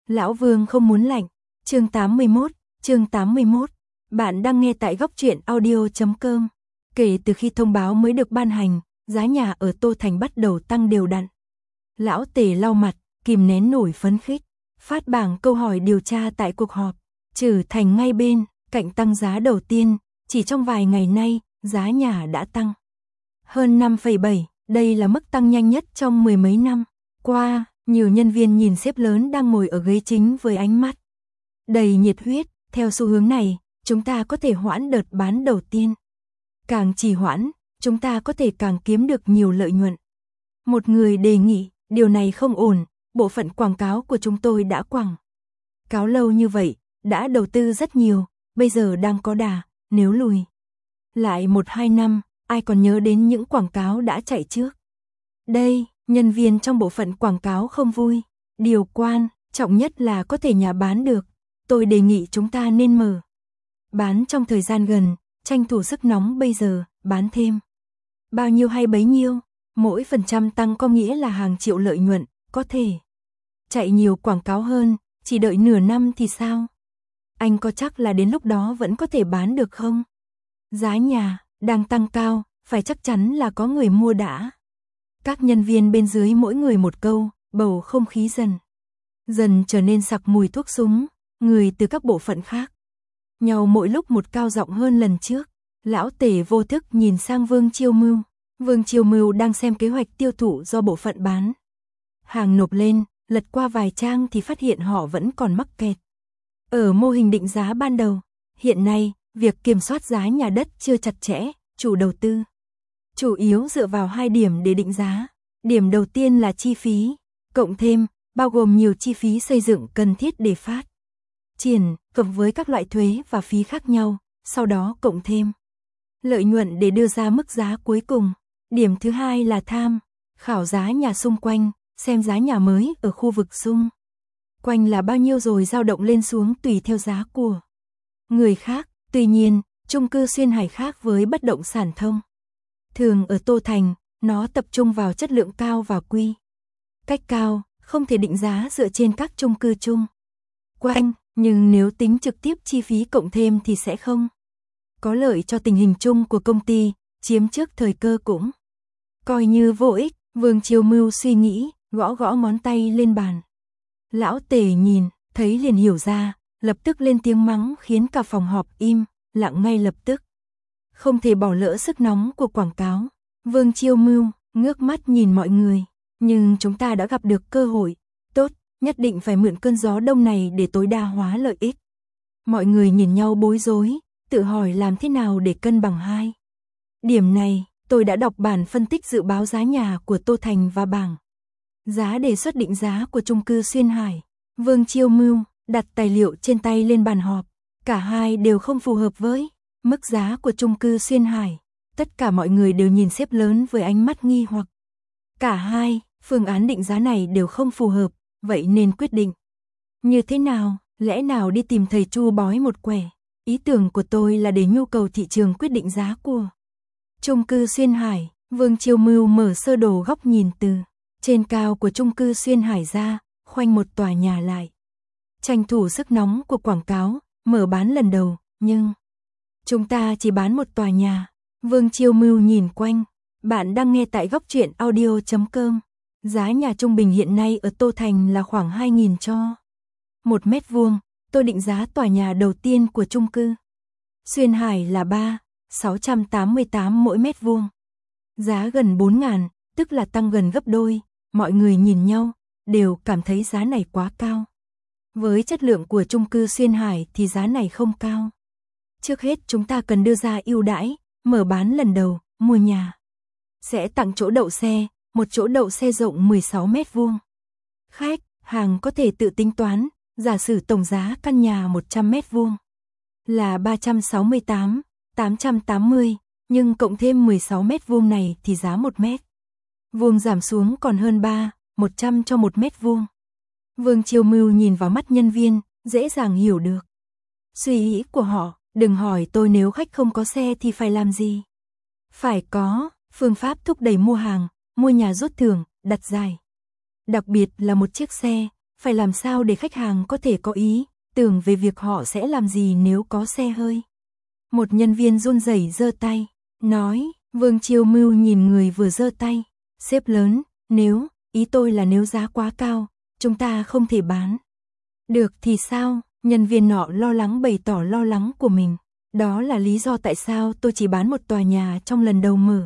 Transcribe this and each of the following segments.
Lão Vương không muốn lạnh. Chương 81. Bạn đang nghe tại góc truyện audio.com. Kể từ khi thông báo mới được ban hành, giá nhà ở Tô Thành bắt đầu tăng đều đặn. Lão Tề lau mặt, kìm nén nổi phấn khích, phát bảng câu hỏi điều tra tại cuộc họp. Trử Thành ngay bên cạnh tăng giá đầu tiên, chỉ trong vài ngày nay, giá nhà đã tăng hơn 5,7, đây là mức tăng nhanh nhất trong mười mấy năm qua. Nhiều nhân viên nhìn sếp lớn đang ngồi ở ghế chính với ánh mắt đầy nhiệt huyết. Theo xu hướng này, chúng ta có thể hoãn đợt bán đầu tiên. Càng trì hoãn, chúng ta có thể càng kiếm được nhiều lợi nhuận. Một người đề nghị, điều này không ổn, bộ phận quảng cáo của chúng tôi đã quảng cáo lâu như vậy, đã đầu tư rất nhiều, bây giờ đang có đà, nếu lùi lại 1-2 năm, ai còn nhớ đến những quảng cáo đã chạy trước. Đây, nhân viên trong bộ phận quảng cáo không vui. Điều quan trọng nhất là có thể nhà bán được. Tôi đề nghị chúng ta nên mở bán trong thời gian gần, tranh thủ sức nóng bây giờ, bán thêm bao nhiêu hay bấy nhiêu. Mỗi % tăng có nghĩa là hàng triệu lợi nhuận, có thể chạy nhiều quảng cáo hơn, chỉ đợi nửa năm thì sao? Anh có chắc là đến lúc đó vẫn có thể bán được không? Giá nhà đang tăng cao, phải chắc chắn là có người mua đã. Các nhân viên bên dưới mỗi người một câu, bầu không khí dần trở nên sặc mùi thuốc súng. Người từ các bộ phận khác nhau mỗi lúc một cao giọng hơn lần trước. Lão Tề vô thức nhìn sang Vương Chiêu Mưu. Vương Chiêu Mưu đang xem kế hoạch tiêu thụ do bộ phận bán hàng nộp lên, lật qua vài trang thì phát hiện họ vẫn còn mắc kẹt ở mô hình định giá ban đầu. Hiện nay, việc kiểm soát giá nhà đất chưa chặt chẽ, chủ đầu tư chủ yếu dựa vào 2 điểm để định giá. Điểm đầu tiên là chi phí cộng thêm, bao gồm nhiều chi phí xây dựng cần thiết để phát triển, cộng với các loại thuế và phí khác nhau, sau đó cộng thêm lợi nhuận để đưa ra mức giá cuối cùng. Điểm thứ hai là tham khảo giá nhà xung quanh, xem giá nhà mới ở khu vực xung quanh là bao nhiêu rồi dao động lên xuống tùy theo giá của người khác. Tuy nhiên, chung cư Xuyên Hải khác với bất động sản thông thường ở Tô Thành, nó tập trung vào chất lượng cao và quy cách cao, không thể định giá dựa trên các chung cư chung quanh, nhưng nếu tính trực tiếp chi phí cộng thêm thì sẽ không có lợi cho tình hình chung của công ty, chiếm trước thời cơ cũng coi như vô ích. Vương Chiêu Mưu suy nghĩ, gõ ngón tay lên bàn. Lão Tề nhìn, thấy liền hiểu ra, lập tức lên tiếng mắng khiến cả phòng họp im lặng ngay lập tức. Không thể bỏ lỡ sức nóng của quảng cáo. Vương Chiêu Mưu ngước mắt nhìn mọi người, nhưng chúng ta đã gặp được cơ hội tốt, nhất định phải mượn cơn gió đông này để tối đa hóa lợi ích. Mọi người nhìn nhau bối rối, tự hỏi làm thế nào để cân bằng hai điểm này. Tôi đã đọc bản phân tích dự báo giá nhà của Tô Thành và bảng giá đề xuất định giá của chung cư Xuyên Hải. Vương Chiêu Mưu đặt tài liệu trên tay lên bàn họp. Cả hai đều không phù hợp với mức giá của chung cư Xuyên Hải. Tất cả mọi người đều nhìn sếp lớn với ánh mắt nghi hoặc. Cả hai phương án định giá này đều không phù hợp, vậy nên quyết định như thế nào? Lẽ nào đi tìm thầy Chu bói một quẻ? Ý tưởng của tôi là để nhu cầu thị trường quyết định giá của chung cư Xuyên Hải. Vương Chiêu Mưu mở sơ đồ góc nhìn từ trên cao của chung cư Xuyên Hải ra, khoanh một tòa nhà lại. Tranh thủ sức nóng của quảng cáo, mở bán lần đầu, nhưng chúng ta chỉ bán một tòa nhà. Vương Chiêu Mưu nhìn quanh. Bạn đang nghe tại góc truyện audio.com. Giá nhà trung bình hiện nay ở Tô Thành là khoảng 2.000 cho 1 mét vuông. Tôi định giá tòa nhà đầu tiên của chung cư Xuyên Hải là 3.688 mỗi mét vuông. Giá gần 4.000, tức là tăng gần gấp đôi. Mọi người nhìn nhau, đều cảm thấy giá này quá cao. Với chất lượng của chung cư Xuyên Hải thì giá này không cao. Trước hết chúng ta cần đưa ra ưu đãi, mở bán lần đầu, mua nhà sẽ tặng chỗ đậu xe, một chỗ đậu xe rộng 16 mét vuông. Khách hàng có thể tự tính toán, giả sử tổng giá căn nhà 100 mét vuông là 368.880, nhưng cộng thêm 16 mét vuông này thì giá 1 mét vuông giảm xuống còn hơn 3.100 cho 1 mét vuông. Vương Chiêu Mưu nhìn vào mắt nhân viên, dễ dàng hiểu được suy nghĩ của họ. Đừng hỏi tôi nếu khách không có xe thì phải làm gì. Phải có phương pháp thúc đẩy mua hàng, mua nhà rút thưởng, đặt giải. Đặc biệt là một chiếc xe, phải làm sao để khách hàng có thể có ý tưởng về việc họ sẽ làm gì nếu có xe hơi. Một nhân viên run rẩy giơ tay, nói, Vương Chiêu Mưu nhìn người vừa giơ tay, sếp lớn, ý tôi là nếu giá quá cao, chúng ta không thể bán. Được thì sao? Nhân viên nọ lo lắng bày tỏ lo lắng của mình. Đó là lý do tại sao tôi chỉ bán một tòa nhà trong lần đầu mở.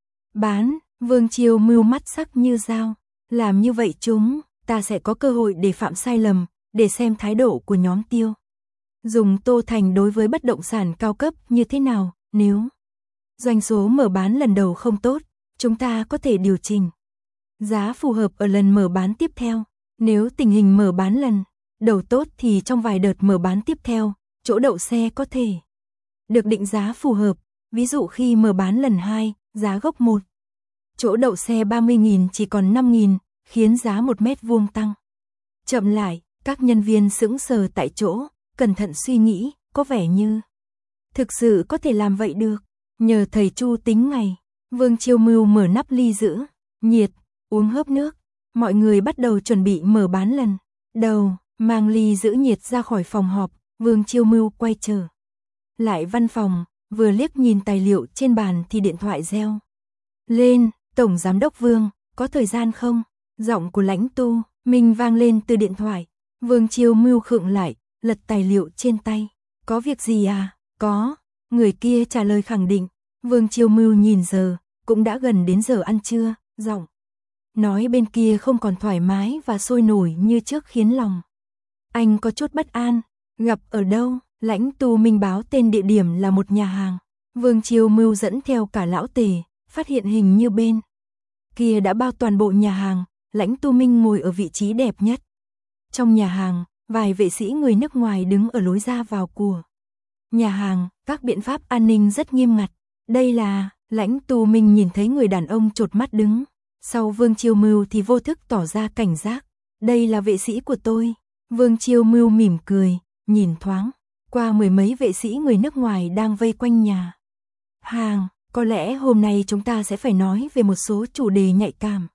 Bán, Vương Chiêu Mưu mắt sắc như dao. Làm như vậy ta sẽ có cơ hội để phạm sai lầm, để xem thái độ của nhóm Tiêu. Dùng Tô Thành đối với bất động sản cao cấp như thế nào, nếu doanh số mở bán lần đầu không tốt, chúng ta có thể điều chỉnh giá phù hợp ở lần mở bán tiếp theo. Nếu tình hình mở bán lần đầu tốt thì trong vài đợt mở bán tiếp theo, chỗ đậu xe có thể được định giá phù hợp. Ví dụ khi mở bán lần 2, giá gốc 1, chỗ đậu xe 30.000 chỉ còn 5.000, khiến giá 1 mét vuông tăng. Chậm lại, các nhân viên sững sờ tại chỗ, cẩn thận suy nghĩ, có vẻ như thực sự có thể làm vậy được. Nhờ thầy Chu tính ngày, Vương Chiêu Mưu mở nắp ly giữ nhiệt, uống hớp nước. Mọi người bắt đầu chuẩn bị mở bán lần đầu, mang ly giữ nhiệt ra khỏi phòng họp. Vương Chiêu Mưu quay trở lại văn phòng, vừa liếc nhìn tài liệu trên bàn thì điện thoại reo lên. Tổng giám đốc Vương, có thời gian không? Giọng của Lãnh Tu Minh vang lên từ điện thoại. Vương Chiêu Mưu khựng lại, lật tài liệu trên tay. Có việc gì à? Có. Người kia trả lời khẳng định. Vương Chiêu Mưu nhìn giờ, cũng đã gần đến giờ ăn trưa. Giọng nói bên kia không còn thoải mái và sôi nổi như trước, khiến lòng anh có chút bất an. Gặp ở đâu? Lãnh Tu Minh báo tên địa điểm là một nhà hàng. Vương Chiêu Mưu dẫn theo cả lão Tề, phát hiện hình như bên kia đã bao toàn bộ nhà hàng. Lãnh Tu Minh ngồi ở vị trí đẹp nhất. Trong nhà hàng, vài vệ sĩ người nước ngoài đứng ở lối ra vào của nhà hàng, các biện pháp an ninh rất nghiêm ngặt. Đây là, Lãnh Tu Minh nhìn thấy người đàn ông chột mắt đứng sau Vương Chiêu Mưu thì vô thức tỏ ra cảnh giác. Đây là vệ sĩ của tôi. Vương Chiêu Mưu mỉm cười, nhìn thoáng qua mười mấy vệ sĩ người nước ngoài đang vây quanh nhà hàng. Có lẽ hôm nay chúng ta sẽ phải nói về một số chủ đề nhạy cảm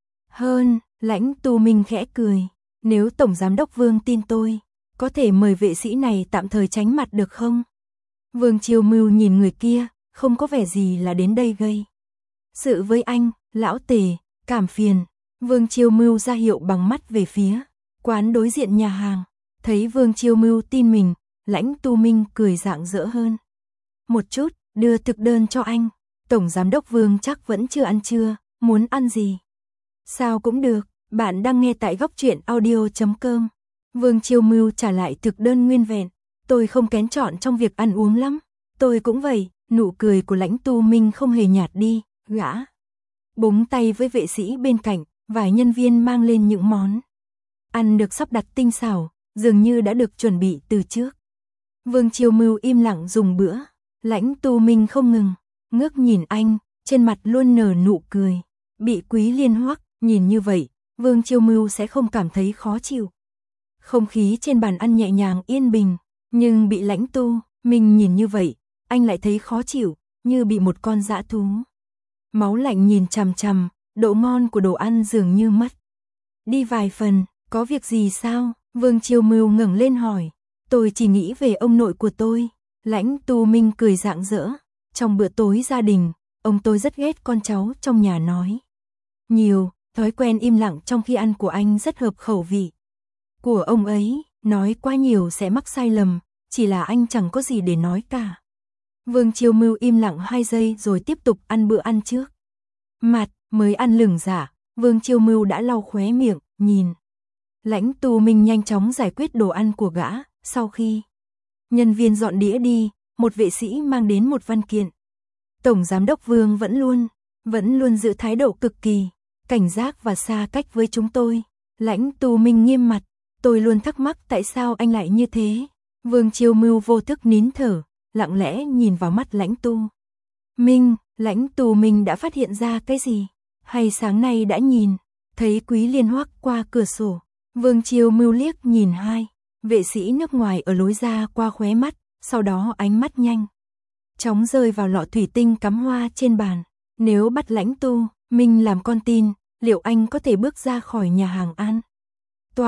hơn. Lãnh Tu Minh khẽ cười. Nếu Tổng Giám đốc Vương tin tôi, có thể mời vệ sĩ này tạm thời tránh mặt được không? Vương Chiêu Mưu nhìn người kia, không có vẻ gì là đến đây gây sự với anh. Lão Tề, cảm phiền. Vương Chiêu Mưu ra hiệu bằng mắt về phía quán đối diện nhà hàng. Thấy Vương Chiêu Mưu tin mình, Lãnh Tu Minh cười rạng rỡ hơn một chút, đưa thực đơn cho anh. Tổng Giám đốc Vương chắc vẫn chưa ăn trưa, muốn ăn gì? Sao cũng được, bạn đang nghe tại góc truyện audio.com. Vương Chiêu Mưu trả lại thực đơn nguyên vẹn. Tôi không kén chọn trong việc ăn uống lắm. Tôi cũng vậy. Nụ cười của Lãnh Tu Minh không hề nhạt đi. Gã búng tay với vệ sĩ bên cạnh. Vài nhân viên mang lên những món ăn được sắp đặt tinh xảo, dường như đã được chuẩn bị từ trước. Vương Chiêu Mưu im lặng dùng bữa. Lãnh Tu Minh không ngừng ngước nhìn anh, trên mặt luôn nở nụ cười. Bị Quý Liên Hoắc nhìn như vậy, Vương Chiêu Mưu sẽ không cảm thấy khó chịu. Không khí trên bàn ăn nhẹ nhàng yên bình, nhưng bị Lãnh Tu Minh nhìn như vậy, anh lại thấy khó chịu, như bị một con dã thú máu lạnh nhìn chằm chằm. Độ ngon của đồ ăn dường như mất đi vài phần. Có việc gì sao? Vương Chiêu Mưu ngẩng lên hỏi. Tôi chỉ nghĩ về ông nội của tôi. Lãnh Tu Minh cười rạng rỡ. Trong bữa tối gia đình, ông tôi rất ghét con cháu trong nhà nói nhiều. Thói quen im lặng trong khi ăn của anh rất hợp khẩu vị của ông ấy. Nói quá nhiều sẽ mắc sai lầm. Chỉ là anh chẳng có gì để nói cả. Vương Chiêu Mưu im lặng 2 giây rồi tiếp tục ăn bữa ăn trước mặt. Mới ăn lửng giả, Vương Chiêu Mưu đã lau khóe miệng, nhìn Lãnh Tu Minh nhanh chóng giải quyết đồ ăn của gã. Sau khi nhân viên dọn đĩa đi, một vệ sĩ mang đến một văn kiện. Tổng Giám đốc Vương vẫn luôn giữ thái độ cực kỳ cảnh giác và xa cách với chúng tôi. Lãnh Tu Minh nghiêm mặt. Tôi luôn thắc mắc tại sao anh lại như thế. Vương Chiêu Mưu vô thức nín thở, lặng lẽ nhìn vào mắt Lãnh Tu Minh. Lãnh Tu Minh đã phát hiện ra cái gì? Hay sáng nay đã nhìn thấy Quý Liên Hoắc qua cửa sổ? Vương Chiêu Mưu liếc nhìn hai vệ sĩ nước ngoài ở lối ra qua khóe mắt, sau đó ánh mắt nhanh chóng rơi vào lọ thủy tinh cắm hoa trên bàn. Nếu bắt Lãnh Tu Minh làm con tin, liệu anh có thể bước ra khỏi nhà hàng an toàn?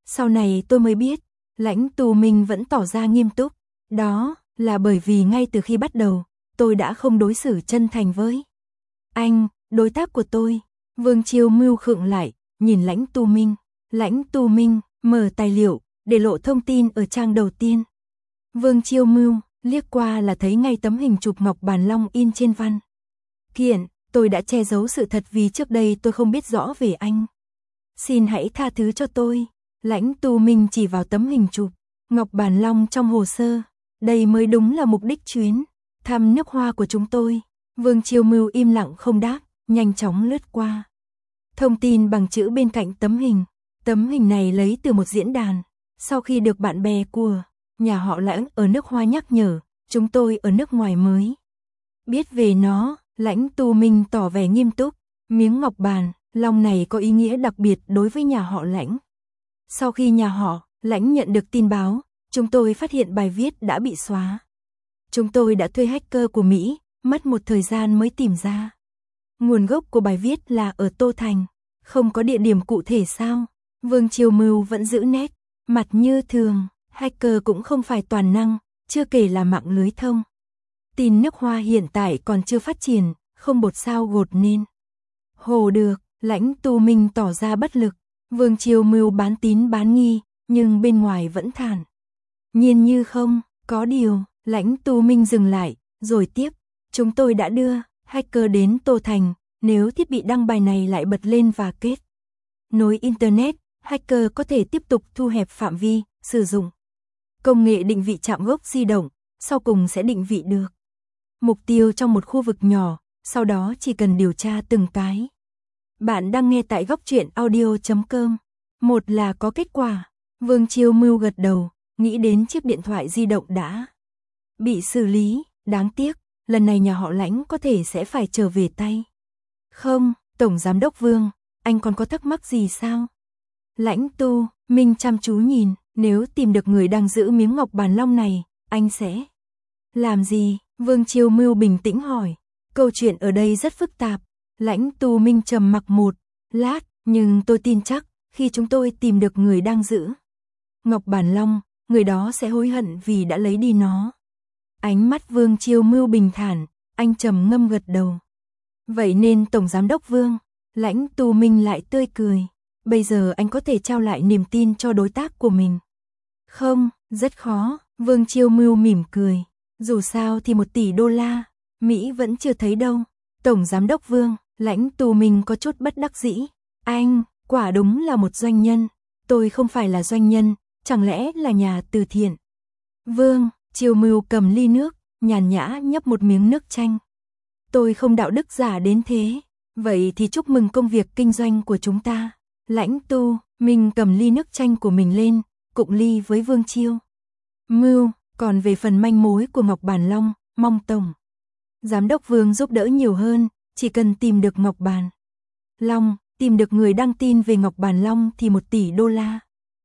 Sau này tôi mới biết, Lãnh Tu Minh vẫn tỏ ra nghiêm túc. Đó là bởi vì ngay từ khi bắt đầu, tôi đã không đối xử chân thành với anh, đối tác của tôi. Vương Chiêu Mưu khựng lại, nhìn Lãnh Tu Minh. Lãnh Tu Minh mở tài liệu, để lộ thông tin ở trang đầu tiên. Vương Chiêu Mưu liếc qua là thấy ngay tấm hình chụp Ngọc Bàn Long in trên văn kiện. Tôi đã che giấu sự thật vì trước đây tôi không biết rõ về anh. Xin hãy tha thứ cho tôi. Lãnh Tu Minh chỉ vào tấm hình chụp Ngọc Bàn Long trong hồ sơ. Đây mới đúng là mục đích chuyến thăm nước Hoa của chúng tôi. Vương Chiêu Mưu im lặng không đáp, nhanh chóng lướt qua thông tin bằng chữ bên cạnh tấm hình. Tấm hình này lấy từ một diễn đàn. Sau khi được bạn bè của nhà họ Lãnh ở nước Hoa nhắc nhở, chúng tôi ở nước ngoài mới biết về nó. Lãnh Tu Minh tỏ vẻ nghiêm túc. Miếng ngọc bàn long này có ý nghĩa đặc biệt đối với nhà họ Lãnh. Sau khi nhà họ Lãnh nhận được tin báo, chúng tôi phát hiện bài viết đã bị xóa. Chúng tôi đã thuê hacker của Mỹ, mất một thời gian mới tìm ra. Nguồn gốc của bài viết là ở Tô Thành, không có địa điểm cụ thể sao? Vương Chiêu Mưu vẫn giữ nét mặt như thường. Hacker cũng không phải toàn năng, chưa kể là mạng lưới thông tin nước Hoa hiện tại còn chưa phát triển, không bột sao gột nên hồ được. Lãnh Tu Minh tỏ ra bất lực. Vương Chiêu Mưu bán tín bán nghi, nhưng bên ngoài vẫn thản nhiên như không có điều. Lãnh Tu Minh dừng lại, rồi tiếp. Chúng tôi đã đưa hacker đến Tô Thành. Nếu thiết bị đăng bài này lại bật lên và kết nối Internet, hacker có thể tiếp tục thu hẹp phạm vi sử dụng công nghệ định vị chạm gốc di động, sau cùng sẽ định vị được mục tiêu trong một khu vực nhỏ, sau đó chỉ cần điều tra từng cái. Bạn đang nghe tại góc truyện audio.com. Một là có kết quả. Vương Chiêu Mưu gật đầu, nghĩ đến chiếc điện thoại di động đã bị xử lý. Đáng tiếc, lần này nhà họ Lãnh có thể sẽ phải trở về tay không. Tổng Giám đốc Vương, anh còn có thắc mắc gì sao? Lãnh Tu Minh chăm chú nhìn. Nếu tìm được người đang giữ miếng ngọc bàn long này, anh sẽ làm gì? Vương Chiêu Mưu bình tĩnh hỏi. Câu chuyện ở đây rất phức tạp. Lãnh Tu Minh trầm mặc một lát, nhưng tôi tin chắc khi chúng tôi tìm được người đang giữ ngọc bàn long, người đó sẽ hối hận vì đã lấy đi nó. Ánh mắt Vương Chiêu Mưu bình thản, anh trầm ngâm gật đầu. Vậy nên Tổng Giám đốc Vương, Lãnh Tu Minh lại tươi cười. Bây giờ anh có thể trao lại niềm tin cho đối tác của mình. Không, rất khó. Vương Chiêu Mưu mỉm cười. Dù sao thì 1 tỷ đô la, Mỹ vẫn chưa thấy đâu. Tổng Giám đốc Vương, Lãnh Tu Minh có chút bất đắc dĩ. Anh, quả đúng là một doanh nhân. Tôi không phải là doanh nhân, chẳng lẽ là nhà từ thiện? Vương Chiêu Mưu cầm ly nước, nhàn nhã nhấp một miếng nước chanh. Tôi không đạo đức giả đến thế. Vậy thì chúc mừng công việc kinh doanh của chúng ta. Lãnh Tu Minh cầm ly nước chanh của mình lên, cụng ly với Vương Chiêu Mưu. Còn về phần manh mối của Ngọc Bàn Long, mong Tổng Giám đốc Vương giúp đỡ nhiều hơn. Chỉ cần tìm được Ngọc Bàn Long, tìm được người đăng tin về Ngọc Bàn Long thì 1 tỷ đô la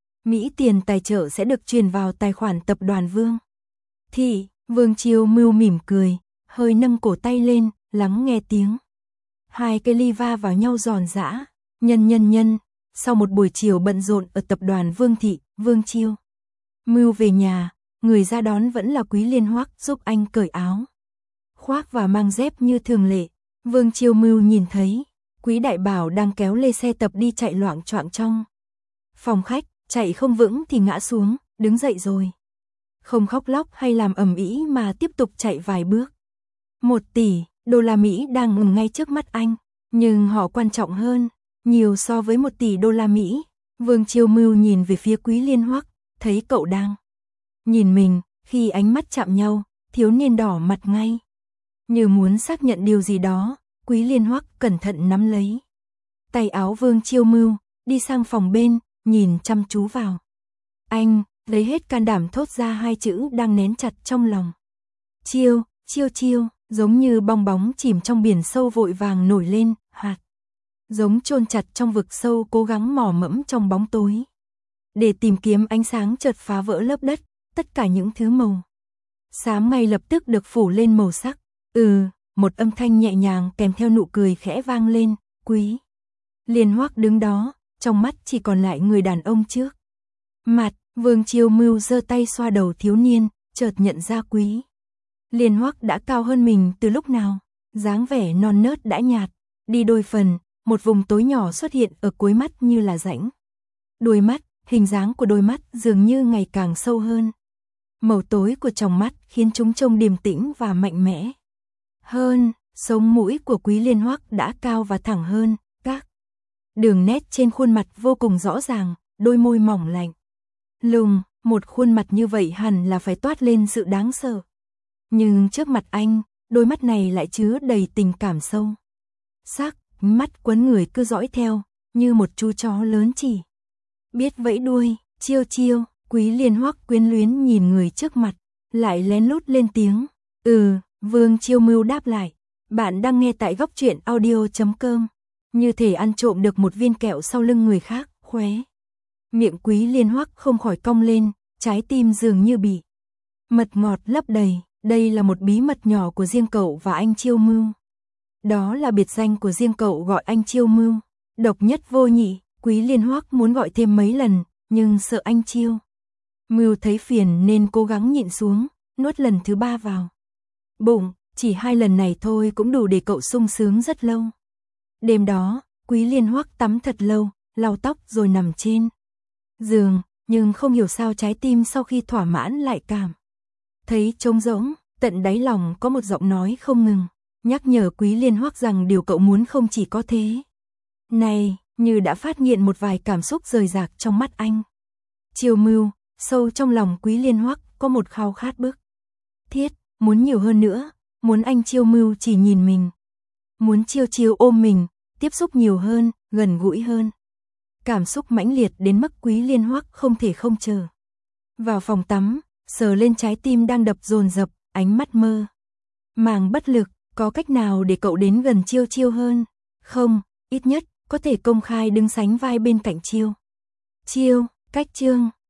Mỹ tiền tài trợ sẽ được truyền vào tài khoản tập đoàn Vương Thị. Vương Chiêu Mưu mỉm cười, hơi nâng cổ tay lên, lắng nghe tiếng hai cái ly va vào nhau giòn giã. Nhân. Sau một buổi chiều bận rộn ở tập đoàn Vương Thị, Vương Chiêu Mưu về nhà, người ra đón vẫn là Quý Liên Hoắc giúp anh cởi áo khoác và mang dép như thường lệ. Vương Chiêu Mưu nhìn thấy Quý Đại Bảo đang kéo lê xe tập đi chạy loạng choạng trong phòng khách, chạy không vững thì ngã xuống, đứng dậy rồi không khóc lóc hay làm ầm ĩ mà tiếp tục chạy vài bước. 1 tỷ đô la Mỹ đang ngừng ngay trước mắt anh, nhưng họ quan trọng hơn nhiều so với 1 tỷ đô la Mỹ. Vương Chiêu Mưu nhìn về phía Quý Liên Hoắc, thấy cậu đang nhìn mình. Khi ánh mắt chạm nhau, thiếu niên đỏ mặt ngay, như muốn xác nhận điều gì đó. Quý Liên Hoắc cẩn thận nắm lấy tay áo Vương Chiêu Mưu, đi sang phòng bên, nhìn chăm chú vào anh, lấy hết can đảm thốt ra 2 chữ đang nén chặt trong lòng. Chiêu, giống như bong bóng chìm trong biển sâu vội vàng nổi lên, hạt giống chôn chặt trong vực sâu cố gắng mò mẫm trong bóng tối để tìm kiếm ánh sáng chợt phá vỡ lớp đất. Tất cả những thứ màu xám ngay lập tức được phủ lên màu sắc. Một âm thanh nhẹ nhàng kèm theo nụ cười khẽ vang lên. Quý Liên Hoắc đứng đó, trong mắt chỉ còn lại người đàn ông trước Mặt, Vương Chiêu Mưu giơ tay xoa đầu thiếu niên, chợt nhận ra Quý Liên Hoắc đã cao hơn mình từ lúc nào, dáng vẻ non nớt đã nhạt, đi đôi phần, một vùng tối nhỏ xuất hiện ở cuối mắt như là rãnh. Đôi mắt, hình dáng của đôi mắt dường như ngày càng sâu hơn. Màu tối của tròng mắt khiến chúng trông điềm tĩnh và mạnh mẽ hơn, sống mũi của Quý Liên Hoắc đã cao và thẳng hơn, các đường nét trên khuôn mặt vô cùng rõ ràng, đôi môi mỏng lạnh lùng, một khuôn mặt như vậy hẳn là phải toát lên sự đáng sợ. Nhưng trước mặt anh, đôi mắt này lại chứa đầy tình cảm sâu sắc, mắt quấn người cứ dõi theo, như một chú chó lớn chỉ biết vẫy đuôi, chiêu chiêu. Quý Liên Hoắc quyến luyến nhìn người trước mặt, lại lén lút lên tiếng. Vương Chiêu Mưu đáp lại. Bạn đang nghe tại góc truyện audio.com. Như thể ăn trộm được một viên kẹo sau lưng người khác, khóe miệng Quý Liên Hoắc không khỏi cong lên, trái tim dường như bị mật ngọt lấp đầy. Đây là một bí mật nhỏ của riêng cậu và anh Chiêu Mưu. Đó là biệt danh của riêng cậu gọi anh Chiêu Mưu, độc nhất vô nhị. Quý Liên Hoắc muốn gọi thêm mấy lần, nhưng sợ anh Chiêu Mưu thấy phiền nên cố gắng nhịn xuống, nuốt lần thứ 3 vào bụng, chỉ 2 lần này thôi cũng đủ để cậu sung sướng rất lâu. Đêm đó, Quý Liên Hoắc tắm thật lâu, lau tóc rồi nằm trên giường, nhưng không hiểu sao trái tim sau khi thỏa mãn lại cảm thấy trống rỗng, tận đáy lòng có một giọng nói không ngừng nhắc nhở Quý Liên Hoắc rằng điều cậu muốn không chỉ có thế. Này, như đã phát hiện một vài cảm xúc rời rạc trong mắt anh Chiêu Mưu. Sâu trong lòng Quý Liên Hoắc có một khao khát bức thiết, muốn nhiều hơn nữa, muốn anh Chiêu Mưu chỉ nhìn mình, muốn chiêu chiêu ôm mình, tiếp xúc nhiều hơn, gần gũi hơn. Cảm xúc mãnh liệt đến mức Quý Liên Hoắc không thể không chờ vào phòng tắm, sờ lên trái tim đang đập dồn dập, ánh mắt mơ màng bất lực. Có cách nào để cậu đến gần Chiêu Chiêu hơn không? Ít nhất có thể công khai đứng sánh vai bên cạnh Chiêu Chiêu. Cách chương